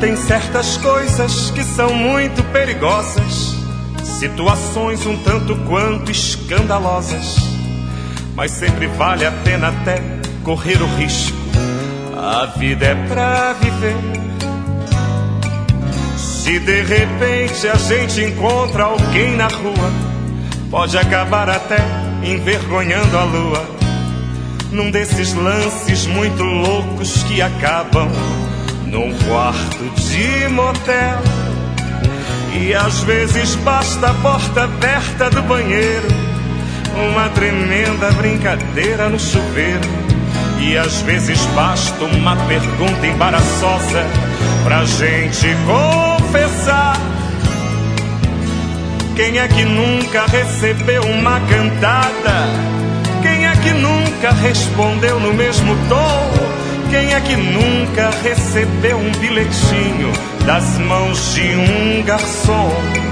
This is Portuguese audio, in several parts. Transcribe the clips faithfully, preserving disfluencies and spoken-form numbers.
Tem certas coisas que são muito perigosas, situações um tanto quanto escandalosas, mas sempre vale a pena até correr o risco. A vida é pra viver. Se de repente a gente encontra alguém na rua, pode acabar até envergonhando a lua, num desses lances muito loucos que acabam num quarto de motel. E às vezes basta a porta aberta do banheiro, uma tremenda brincadeira no chuveiro. E às vezes basta uma pergunta embaraçosa pra gente confessar. Quem é que nunca recebeu uma cantada? Quem é que nunca respondeu no mesmo tom? Quem é que nunca recebeu um bilhetinho das mãos de um garçom?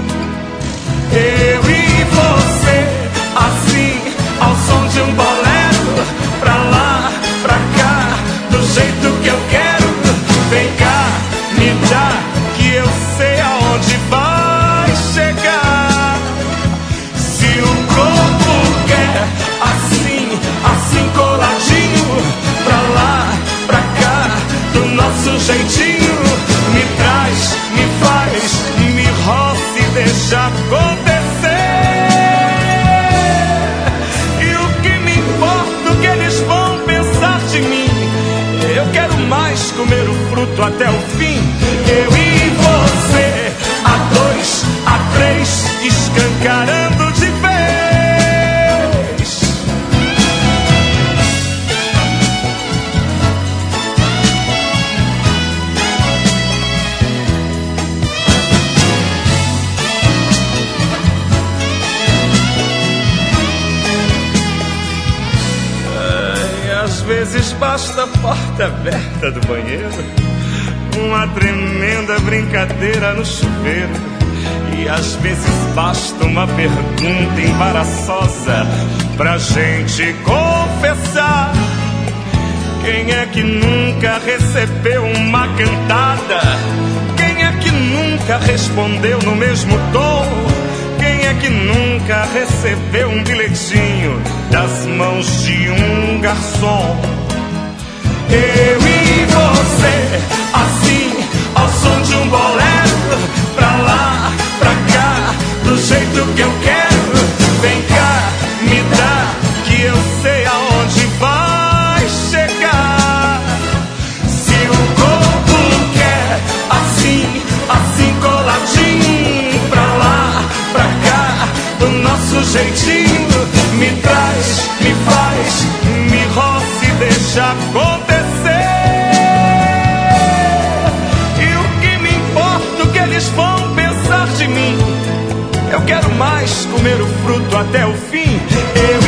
Eu e você, assim, ao som de um bolero, pra lá, pra cá, do jeito que eu quero. Vem cá, me dá, que eu sei aonde vai chegar. Se o corpo quer, assim, assim coladinho, pra lá, pra cá, do nosso jeitinho, me traz, me faz, me roça e deixa acontecer. E o que me importa o que eles vão pensar de mim? Eu quero mais comer o fruto até o fim. Eu e você, a dois, a três, escancarando de vez. Às vezes basta a porta aberta do banheiro, uma tremenda brincadeira no chuveiro. E às vezes basta uma pergunta embaraçosa pra gente confessar. Quem é que nunca recebeu uma cantada? Quem é que nunca respondeu no mesmo tom? Quem é que nunca recebeu um bilhetinho das mãos de um garçom? Eu e você, assim, ao som de um bolero, pra lá, pra cá, do jeito que eu quero. Vem cá, me dá, que eu sei aonde vai chegar. Se o corpo quer, assim, assim coladinho, pra lá, pra cá, do nosso jeitinho, me traz, me faz, me roça e deixa acontecer. E o que me importa o que eles vão pensar de mim? Eu quero mais comer o fruto até o fim. Eu